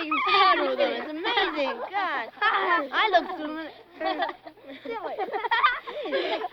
you see through them. It's amazing. God. I look through them. Silly.